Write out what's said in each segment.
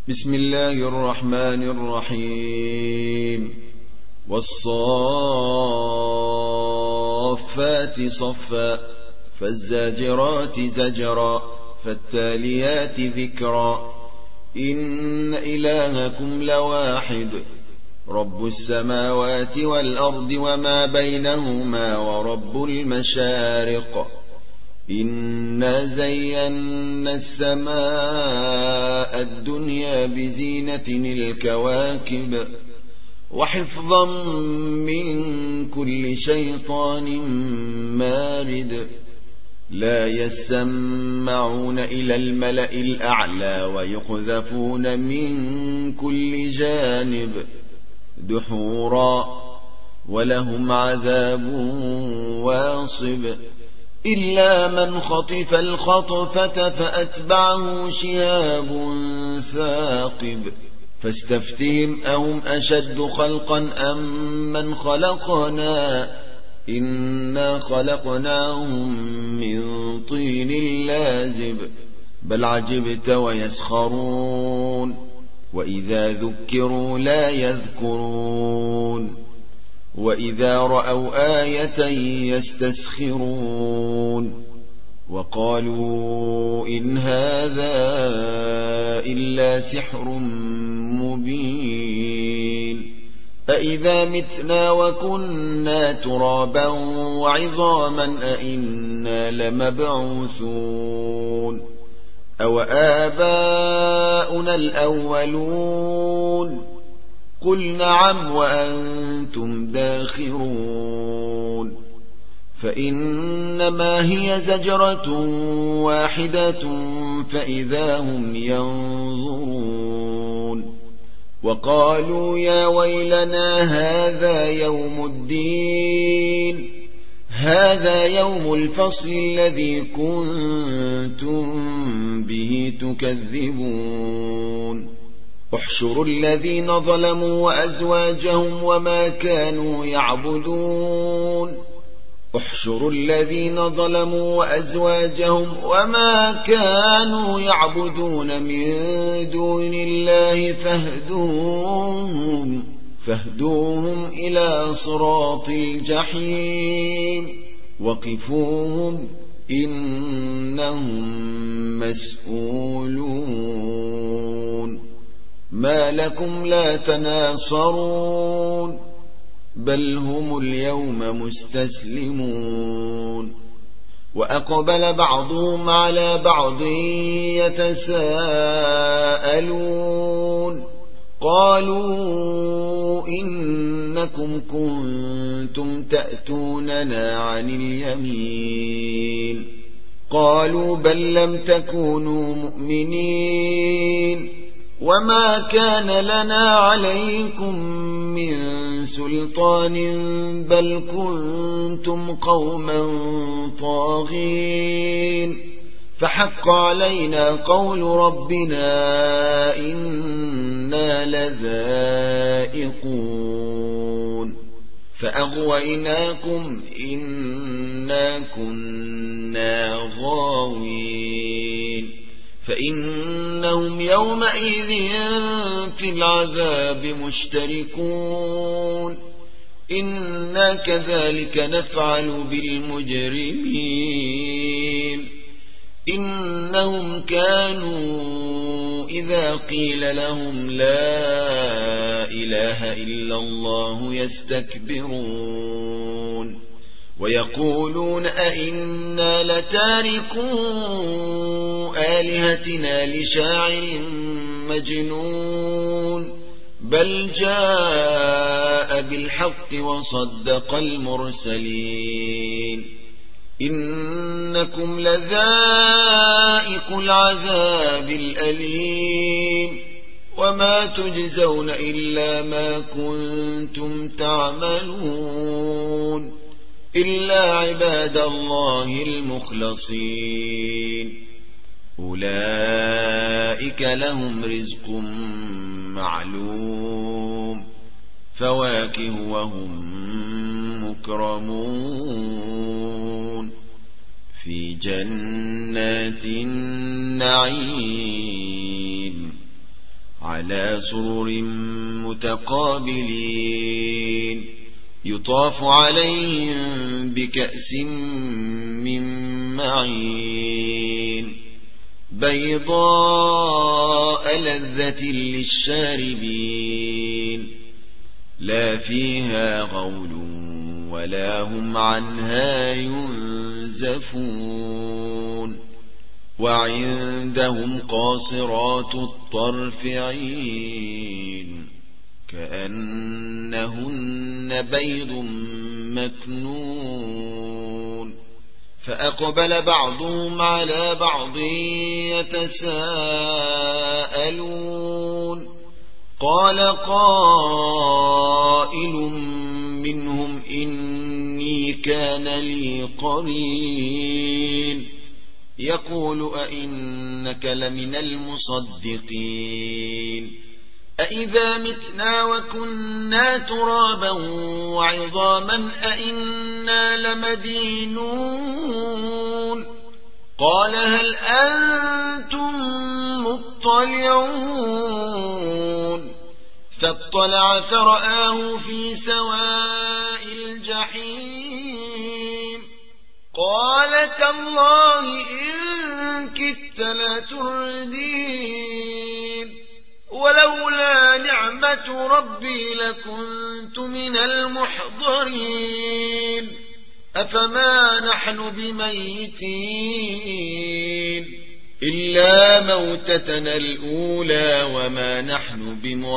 بسم الله الرحمن الرحيم والصافات صفا فالزاجرات زجرا فالتاليات ذكرا إن إلهكم لواحد رب السماوات والأرض وما بينهما ورب المشارق إنا زينا السماء الدنيا بزينة الكواكب وحفظا من كل شيطان مارد لا يسمعون إلى الملأ الأعلى ويقذفون من كل جانب دحورا ولهم عذاب واصب إلا من خطف الخطفة فأتبعه شهاب ثاقب فاستفتهم أهم أشد خلقا أم من خلقنا إنا خلقناهم من طين لازب بل عجبت ويسخرون وإذا ذكروا لا يذكرون وإذا رأوا آية يستسخرون وقالوا إن هذا إلا سحر مبين أإذا متنا وكنا ترابا وعظاما أإنا لمبعوثون أو آباؤنا الأولون قل نعم وأنتم داخرون فإنما هي زجرة واحدة فإذا هم ينظرون وقالوا يا ويلنا هذا يوم الدين هذا يوم الفصل الذي كنتم به تكذبون احشروا الذين ظلموا وأزواجهم وما كانوا يعبدون احشروا الذين ظلموا وأزواجهم وما كانوا يعبدون من دون الله فاهدوهم إلى صراط الجحيم وقفوهم إنهم مسؤولون ما لكم لا تناصرون بل هم اليوم مستسلمون وأقبل بعضهم على بعض يتساءلون قالوا إنكم كنتم تأتوننا عن اليمين قالوا بل لم تكونوا مؤمنين وما كان لنا عليكم من سلطان بل كنتم قوما طاغين فحق علينا قول ربنا إنا لذائقون فأغويناكم إنا كنا غاوين فإنهم يومئذ في العذاب مشتركون إنا كذلك نفعل بالمجرمين إنهم كانوا إذا قيل لهم لا إله إلا الله يستكبرون ويقولون أئنا لتاركو آلهتنا لشاعر مجنون بل جاء بالحق وصدق المرسلين إنكم لذائق العذاب الأليم وما تجزون إلا ما كنتم تعملون إلا عباد الله المخلصين أولئك لهم رزق معلوم فواكه وهم مكرمون في جنات النعيم على سرر متقابلين يطاف عليهم بكأس من معين بيضاء لذة للشاربين لا فيها غول ولا هم عنها ينزفون وعندهم قاصرات الطرف عين كأنهن بيض مكنون فأقبل بعضهم على بعض يتساءلون قال قائل منهم إني كان لي قرين يقول أئنك لمن المصدقين أئذا متنا وكنا ترابا وعظاما أئنا لمدينون قال هل أنتم مطلعون فاطلع فرآه في سواء الجحيم قال تالله إن كدت لتردين ولولا نعمة ربي لكنت من المحضرين أفما نحن بميتين إلا موتتنا الأولى وما نحن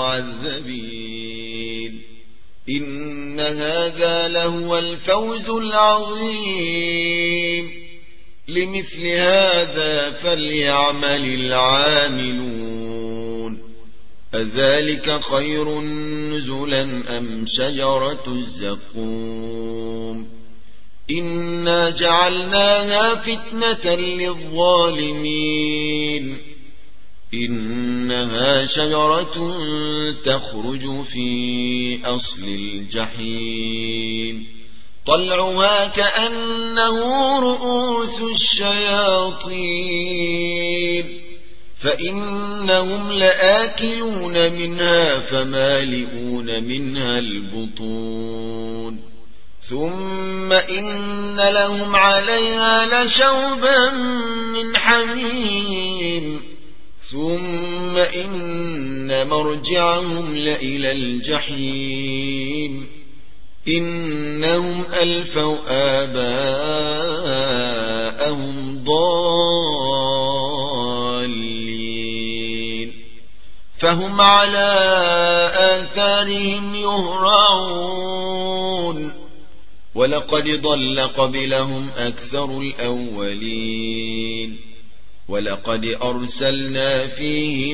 بمعذبين إن هذا لهو الفوز العظيم لمثل هذا فليعمل العاملون أذلك خير نزلا أم شجرة الزقوم إنا جعلناها فتنة للظالمين إنها شجرة تخرج في أصل الجحيم طلعها كأنه رؤوس الشياطين فإنهم لآكلون منها فمالئون منها البطون ثم إن لهم عليها لشوبا من حميم ثم إن مرجعهم لإلى الجحيم إنهم ألفوا آباءهم ضالين فهم على آثارهم يهرعون ولقد ضل قبلهم أكثر الأولين ولقد أرسلنا فيهم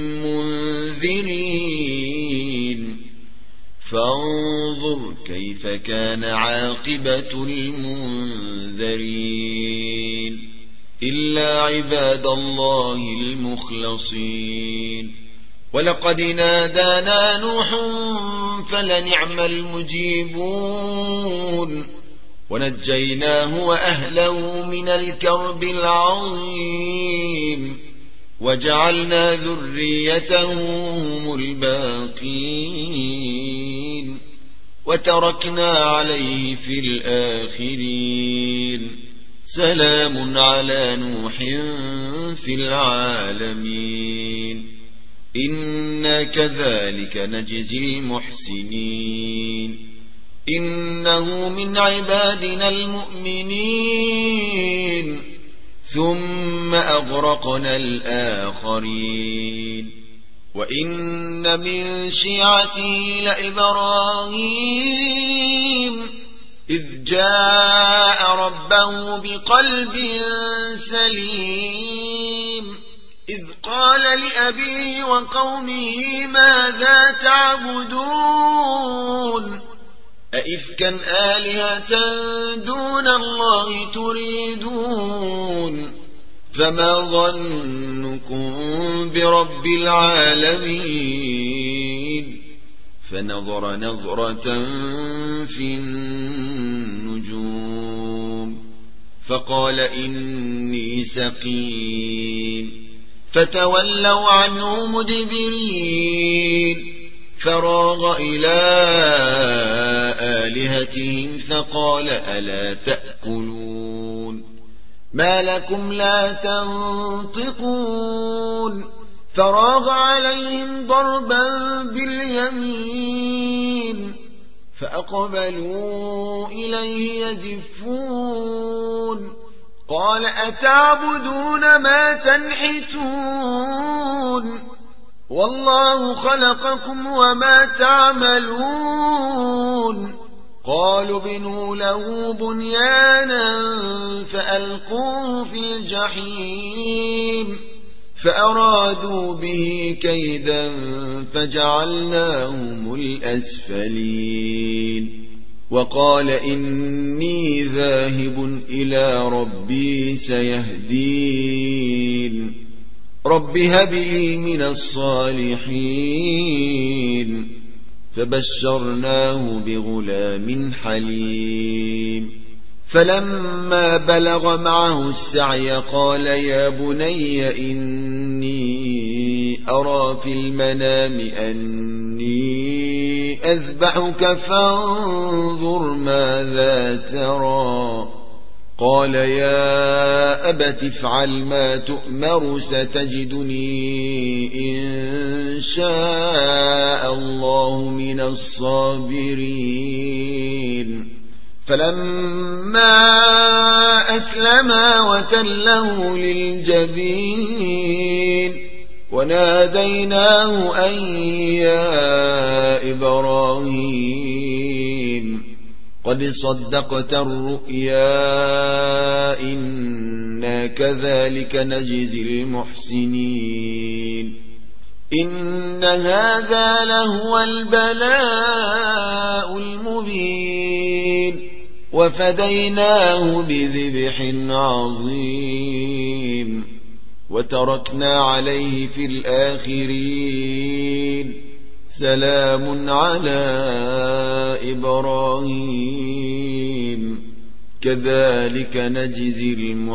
منذرين فانظر كيف كان عاقبة المنذرين إلا عباد الله المخلصين ولقد نادانا نوح فلنعم المجيبون ونجيناه وأهله من الكرب العظيم وجعلنا ذريته هم الباقين وتركنا عليه في الآخرين سلام على نوح في العالمين إنا كذلك نجزي المحسنين إنه من عبادنا المؤمنين ثم أغرقنا الآخرين وإن من شيعته لإبراهيم إذ جاء ربه بقلب سليم إذ قال لأبيه وقومه ماذا تعبدون أئفكا آلهة دون الله تريدون فما ظنكم برب العالمين فنظر نظرة في النجوم فقال إني سقيم فتولوا عنه مدبرين فراغ إلى آلهتهم فقال ألا تأكلون ما لكم لا تنطقون فراغ عليهم ضربا باليمين فأقبلوا إليه يزفون قال أتعبدون ما تنحتون والله خلقكم وما تعملون قالوا بنوا له بنيانا فألقوه في الجحيم فأرادوا به كيدا فجعلناهم الأسفلين وقال إني ذاهب إلى ربي سيهدين رب هب لي من الصالحين فبشرناه بغلام حليم فلما بلغ معه السعي قال يا بني إني أرى في المنام أني أذبحك فانظر ماذا ترى قال يا أبت افعل ما تؤمر ستجدني إن شاء الله من الصابرين فلما أسلما وتله للجبين وناديناه أن يا إبراهيم قد صدقت الرؤيا إنا كذلك نجزي المحسنين إن هذا لهو البلاء المبين وفديناه بذبح عظيم وتركنا عليه في الآخرين سلام على إبراهيم كذلك نجزي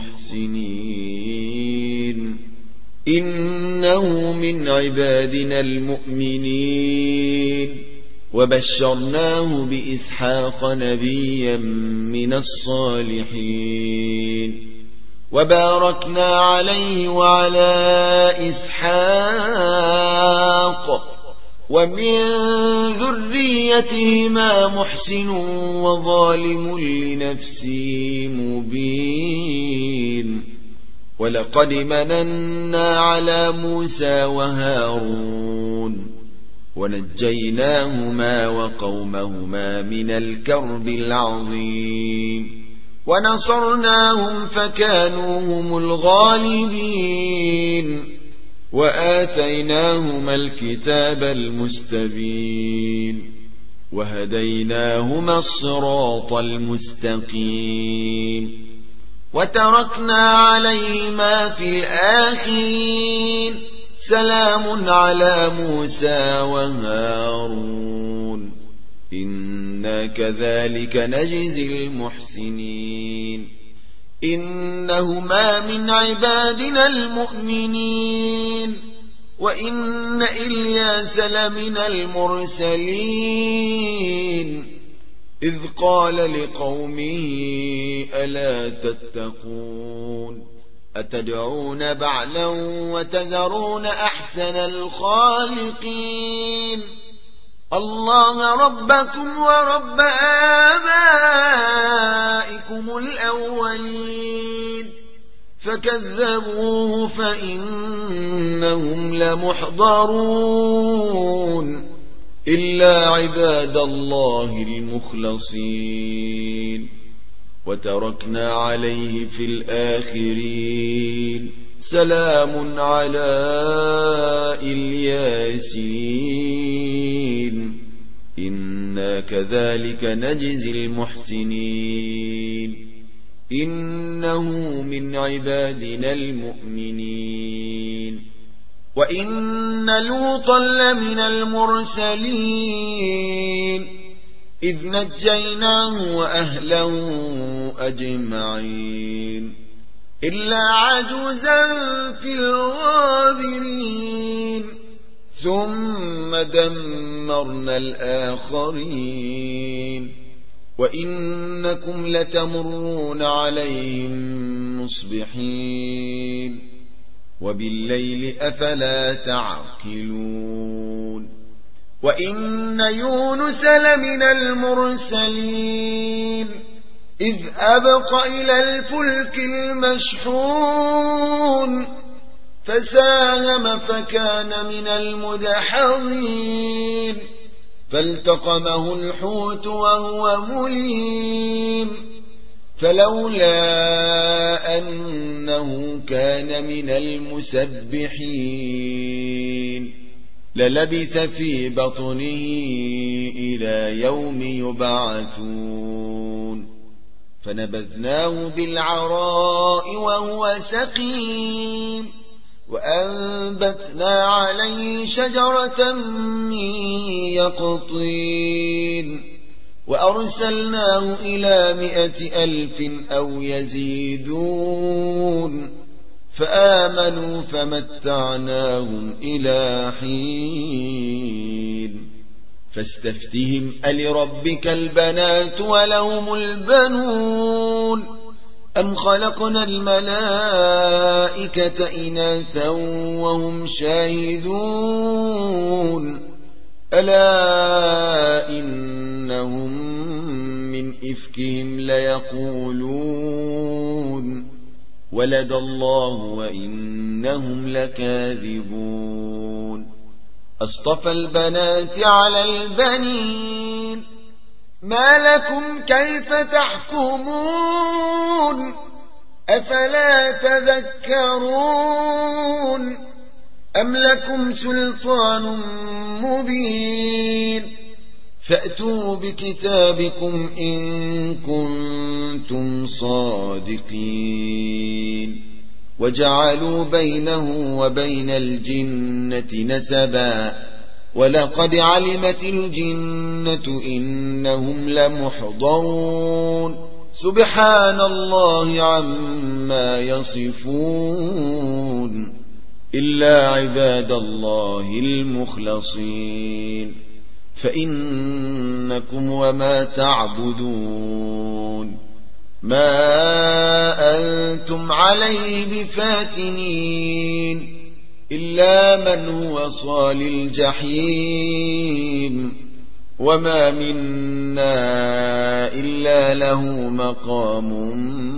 المحسنين إنه من عبادنا المؤمنين وبشرناه بإسحاق نبيا من الصالحين وباركنا عليه وعلى إسحاق ومن ذريتهما محسن وظالم لنفسه مبين ولقد مننا على موسى وهارون ونجيناهما وقومهما من الكرب العظيم ونصرناهم فكانوا هم الغالبين وآتيناهما الكتاب المستبين وهديناهما الصراط المستقيم وتركنا عليهما في الآخرين سلام على موسى وهارون إنا كذلك نجزي المحسنين إنهما من عبادنا المؤمنين وإن إلياس لمن المرسلين إذ قال لقومه ألا تتقون أتدعون بعلا وتذرون أحسن الخالقين الله ربكم ورب آبائكم الأولين فكذبوه فإنهم لمحضرون إلا عباد الله المخلصين وتركنا عليه في الآخرين سلام على الياسين إنا كذلك نجزي المحسنين إنه من عبادنا المؤمنين وإن لوطا لمن المرسلين إذ نجيناه وأهله أجمعين إلا عجوزا في الغابرين ثم دمرنا الآخرين وإنكم لتمرون عليهم مصبحين وبالليل أفلا تعقلون وإن يونس لمن المرسلين إذ أبق إلى الفلك المشحون فساهم فكان من المدحضين فالتقمه الحوت وهو مليم فلولا أنه كان من المسبحين للبث في بطنه إلى يوم يبعثون فنبذناه بالعراء وهو سقيم وأنبتنا عليه شجرة من يقطين وأرسلناه إلى 100,000 أو يزيدون فآمنوا فمتعناهم إلى حين فاستفتهم ألربك البنات ولهم البنون أم خلقنا الملائكة إناثا وهم شاهدون ألا إنهم من إفكهم ليقولون ولد الله وإنهم لكاذبون أصطفى البنات على البنين ما لكم كيف تحكمون أفلا تذكرون أم لكم سلطان مبين فأتوا بكتابكم إن كنتم صادقين وجعلوا بينه وبين الجنة نسبا ولقد علمت الجنة إنهم لمحضرون سبحان الله عما يصفون إلا عباد الله المخلصين فإنكم وما تعبدون ما أنتم عليه بفاتنين إلا من هو صال الجحيم وما منا إلا له مقام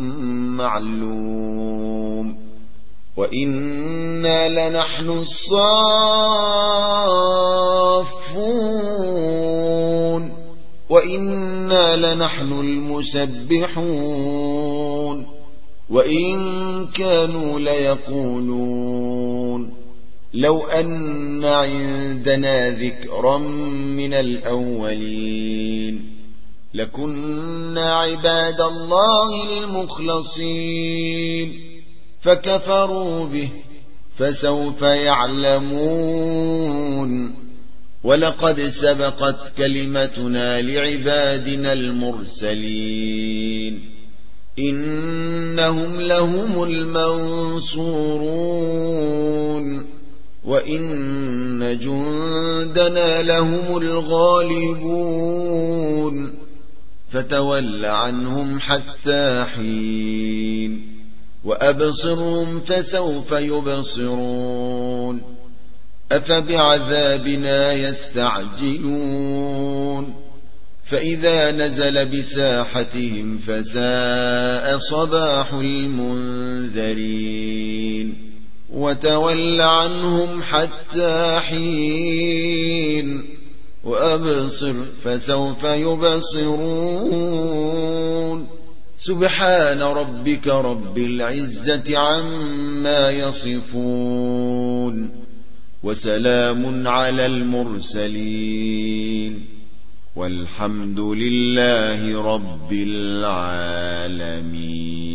معلوم وإنا لنحن الصافون وإنا لنحن المسبحون وإن كانوا ليقولون لو أن عندنا ذكرا من الأولين لكنا عباد الله المخلصين فكفروا به فسوف يعلمون ولقد سبقت كلمتنا لعبادنا المرسلين إنهم لهم المنصورون وإن جندنا لهم الغالبون فتول عنهم حتى حين وأبصرهم فسوف يبصرون أفبعذابنا يستعجلون فإذا نزل بساحتهم فساء صباح المنذرين وتول عنهم حتى حين وأبصر فسوف يبصرون سبحان ربك رب العزة عما يصفون وسلام على المرسلين والحمد لله رب العالمين.